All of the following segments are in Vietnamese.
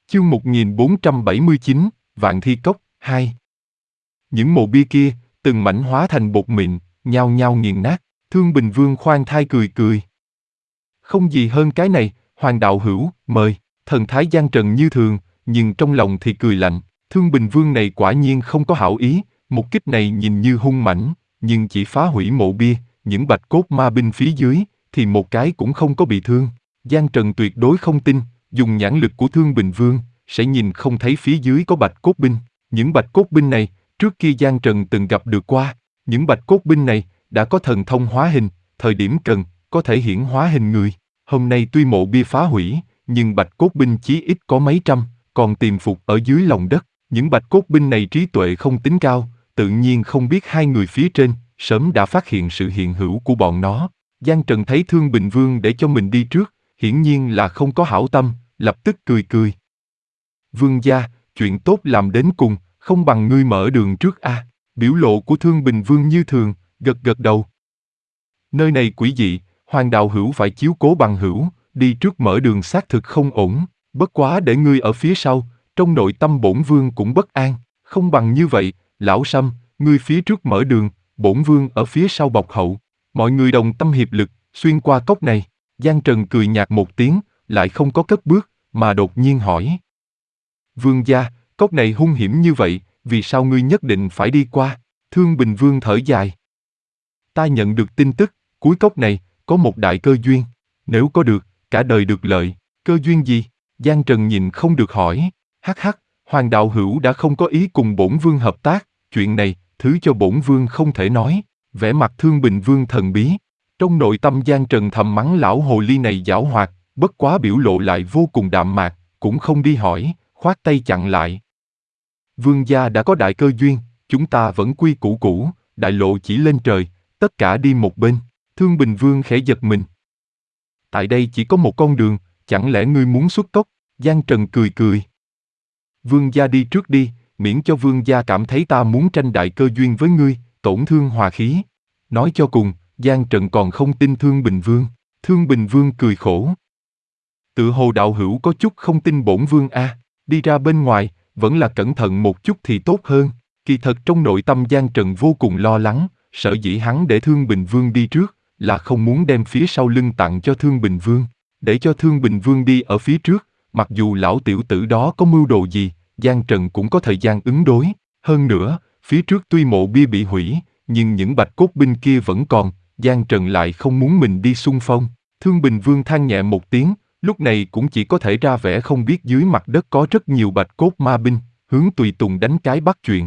Chương 1479, Vạn Thi Cốc, 2. Những mộ bia kia, từng mảnh hóa thành bột mịn, nhao nhao nghiền nát. Thương Bình Vương khoan thai cười cười. Không gì hơn cái này, Hoàng đạo hữu, mời. Thần thái gian trần như thường, nhưng trong lòng thì cười lạnh. Thương Bình Vương này quả nhiên không có hảo ý, một kích này nhìn như hung mãnh, nhưng chỉ phá hủy mộ bia, những bạch cốt ma binh phía dưới, thì một cái cũng không có bị thương. Giang Trần tuyệt đối không tin, dùng nhãn lực của Thương Bình Vương, sẽ nhìn không thấy phía dưới có bạch cốt binh. Những bạch cốt binh này, trước kia Giang Trần từng gặp được qua. Những bạch cốt binh này, đã có thần thông hóa hình, thời điểm cần, có thể hiển hóa hình người. Hôm nay tuy mộ bia phá hủy, nhưng bạch cốt binh chí ít có mấy trăm, còn tiềm phục ở dưới lòng đất. Những bạch cốt binh này trí tuệ không tính cao, tự nhiên không biết hai người phía trên, sớm đã phát hiện sự hiện hữu của bọn nó. Giang Trần thấy Thương Bình Vương để cho mình đi trước, hiển nhiên là không có hảo tâm, lập tức cười cười. Vương gia, chuyện tốt làm đến cùng, không bằng ngươi mở đường trước a. Biểu lộ của Thương Bình Vương như thường, gật gật đầu. Nơi này quỷ dị, Hoàng đạo hữu phải chiếu cố bằng hữu, đi trước mở đường xác thực không ổn, bất quá để ngươi ở phía sau, trong nội tâm bổn vương cũng bất an, không bằng như vậy, lão Sâm, ngươi phía trước mở đường, bổn vương ở phía sau bọc hậu, mọi người đồng tâm hiệp lực, xuyên qua cốc này. Giang Trần cười nhạt một tiếng, lại không có cất bước, mà đột nhiên hỏi. Vương gia, cốc này hung hiểm như vậy, vì sao ngươi nhất định phải đi qua? Thương Bình Vương thở dài. Ta nhận được tin tức, cuối cốc này, có một đại cơ duyên. Nếu có được, cả đời được lợi. Cơ duyên gì? Giang Trần nhìn không được hỏi. Hắc hắc, Hoàng đạo hữu đã không có ý cùng bổn vương hợp tác. Chuyện này, thứ cho bổn vương không thể nói. Vẻ mặt Thương Bình Vương thần bí. Trong nội tâm Giang Trần thầm mắng lão hồ ly này giảo hoạt, bất quá biểu lộ lại vô cùng đạm mạc, cũng không đi hỏi, khoát tay chặn lại. Vương gia đã có đại cơ duyên, chúng ta vẫn quy củ cũ, đại lộ chỉ lên trời, tất cả đi một bên. Thương Bình Vương khẽ giật mình. Tại đây chỉ có một con đường, chẳng lẽ ngươi muốn xuất cốc? Giang Trần cười cười. Vương gia đi trước đi, miễn cho vương gia cảm thấy ta muốn tranh đại cơ duyên với ngươi, tổn thương hòa khí. Nói cho cùng, Giang Trần còn không tin Thương Bình Vương. Thương Bình Vương cười khổ. Tự hồ đạo hữu có chút không tin bổn vương a. Đi ra bên ngoài, vẫn là cẩn thận một chút thì tốt hơn. Kỳ thật trong nội tâm Giang Trần vô cùng lo lắng, sở dĩ hắn để Thương Bình Vương đi trước, là không muốn đem phía sau lưng tặng cho Thương Bình Vương. Để cho Thương Bình Vương đi ở phía trước, mặc dù lão tiểu tử đó có mưu đồ gì, Giang Trần cũng có thời gian ứng đối. Hơn nữa, phía trước tuy mộ bia bị hủy, nhưng những bạch cốt binh kia vẫn còn, Giang Trần lại không muốn mình đi xung phong. Thương Bình Vương than nhẹ một tiếng, lúc này cũng chỉ có thể ra vẻ không biết dưới mặt đất có rất nhiều bạch cốt ma binh, hướng Tùy Tùng đánh cái bắt chuyện.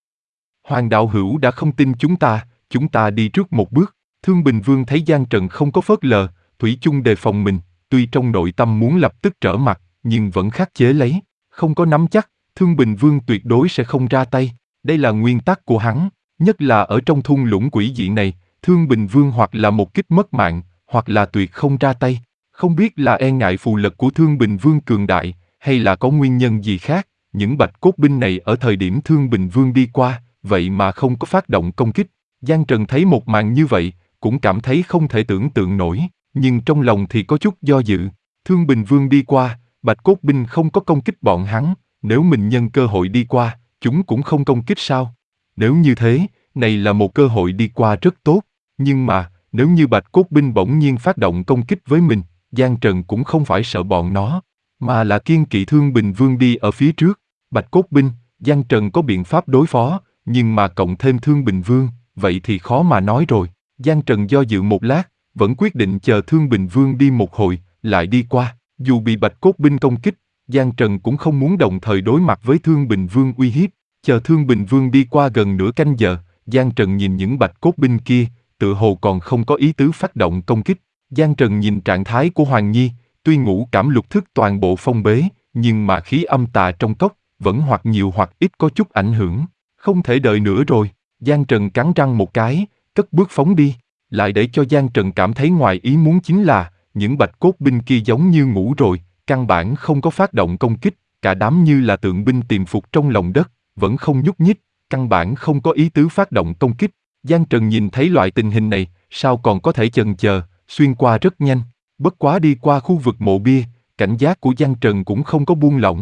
Hoàng đạo hữu đã không tin chúng ta đi trước một bước. Thương Bình Vương thấy Giang Trần không có phớt lờ, thủy chung đề phòng mình, tuy trong nội tâm muốn lập tức trở mặt, nhưng vẫn khắc chế lấy, không có nắm chắc, Thương Bình Vương tuyệt đối sẽ không ra tay. Đây là nguyên tắc của hắn, nhất là ở trong thung lũng quỷ dị này, Thương Bình Vương hoặc là một kích mất mạng, hoặc là tuyệt không ra tay. Không biết là e ngại phù lực của Thương Bình Vương cường đại, hay là có nguyên nhân gì khác, những bạch cốt binh này ở thời điểm Thương Bình Vương đi qua, vậy mà không có phát động công kích. Giang Trần thấy một màn như vậy, cũng cảm thấy không thể tưởng tượng nổi, nhưng trong lòng thì có chút do dự. Thương Bình Vương đi qua, bạch cốt binh không có công kích bọn hắn, nếu mình nhân cơ hội đi qua, chúng cũng không công kích sao? Nếu như thế, này là một cơ hội đi qua rất tốt, nhưng mà, nếu như bạch cốt binh bỗng nhiên phát động công kích với mình, Giang Trần cũng không phải sợ bọn nó, mà là kiêng kỵ Thương Bình Vương đi ở phía trước. Bạch cốt binh, Giang Trần có biện pháp đối phó, nhưng mà cộng thêm Thương Bình Vương, vậy thì khó mà nói rồi. Giang Trần do dự một lát, vẫn quyết định chờ Thương Bình Vương đi một hồi, lại đi qua. Dù bị bạch cốt binh công kích, Giang Trần cũng không muốn đồng thời đối mặt với Thương Bình Vương uy hiếp. Chờ Thương Bình Vương đi qua gần nửa canh giờ, Giang Trần nhìn những bạch cốt binh kia, tự hồ còn không có ý tứ phát động công kích. Giang Trần nhìn trạng thái của Hoàng Nhi, tuy ngũ cảm lục thức toàn bộ phong bế, nhưng mà khí âm tà trong cốc, vẫn hoặc nhiều hoặc ít có chút ảnh hưởng. Không thể đợi nữa rồi, Giang Trần cắn răng một cái, cất bước phóng đi. Lại để cho Giang Trần cảm thấy ngoài ý muốn chính là, những bạch cốt binh kia giống như ngủ rồi, căn bản không có phát động công kích, cả đám như là tượng binh tiềm phục trong lòng đất, vẫn không nhúc nhích, căn bản không có ý tứ phát động công kích. Giang Trần nhìn thấy loại tình hình này, sao còn có thể chần chờ, xuyên qua rất nhanh. Bất quá đi qua khu vực mộ bia, cảnh giác của Giang Trần cũng không có buông lỏng,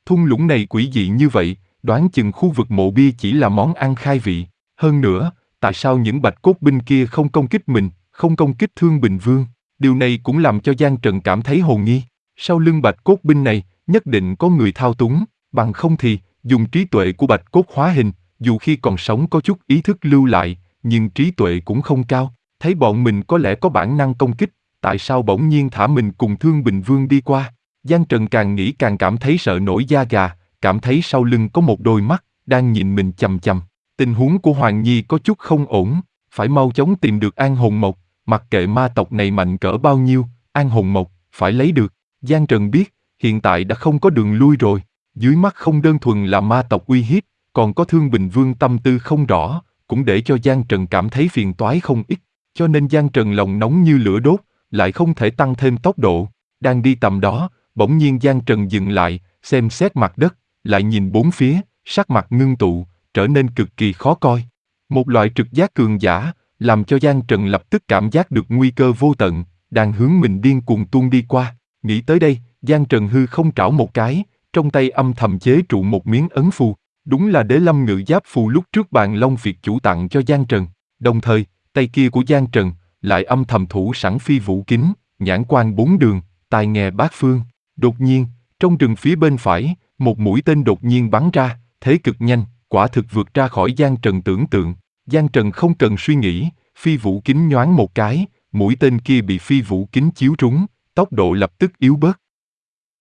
Thung lũng này quỷ dị như vậy, đoán chừng khu vực mộ bia chỉ là món ăn khai vị. Hơn nữa, tại sao những bạch cốt binh kia không công kích mình, không công kích Thương Bình Vương? Điều này cũng làm cho Giang Trần cảm thấy hồ nghi. Sau lưng bạch cốt binh này, nhất định có người thao túng, bằng không thì, dùng trí tuệ của bạch cốt hóa hình, dù khi còn sống có chút ý thức lưu lại, nhưng trí tuệ cũng không cao. Thấy bọn mình có lẽ có bản năng công kích, tại sao bỗng nhiên thả mình cùng Thương Bình Vương đi qua? Giang Trần càng nghĩ càng cảm thấy sợ nổi da gà, cảm thấy sau lưng có một đôi mắt, đang nhìn mình chằm chằm. Tình huống của Hoàng Nhi có chút không ổn, phải mau chóng tìm được An Hồn Mộc, mặc kệ ma tộc này mạnh cỡ bao nhiêu, An Hồn Mộc, phải lấy được. Giang Trần biết, hiện tại đã không có đường lui rồi, dưới mắt không đơn thuần là ma tộc uy hiếp, còn có Thương Bình Vương tâm tư không rõ, cũng để cho Giang Trần cảm thấy phiền toái không ít, cho nên Giang Trần lòng nóng như lửa đốt, lại không thể tăng thêm tốc độ. Đang đi tầm đó, bỗng nhiên Giang Trần dừng lại, xem xét mặt đất, lại nhìn bốn phía, sắc mặt ngưng tụ, trở nên cực kỳ khó coi. Một loại trực giác cường giả, làm cho Giang Trần lập tức cảm giác được nguy cơ vô tận, đang hướng mình điên cuồng tuôn đi qua. Nghĩ tới đây, Giang Trần hư không trảo một cái, trong tay âm thầm chế trụ một miếng ấn phù. Đúng là Đế Lâm Ngự Giáp phù lúc trước Bàn Long Việt chủ tặng cho Giang Trần. Đồng thời, tay kia của Giang Trần lại âm thầm thủ sẵn phi vũ kính, nhãn quan bốn đường, tai nghe bát phương. Đột nhiên, trong rừng phía bên phải, một mũi tên đột nhiên bắn ra, thế cực nhanh, quả thực vượt ra khỏi Giang Trần tưởng tượng. Giang Trần không cần suy nghĩ, phi vũ kính nhoáng một cái, mũi tên kia bị phi vũ kính chiếu trúng, tốc độ lập tức yếu bớt.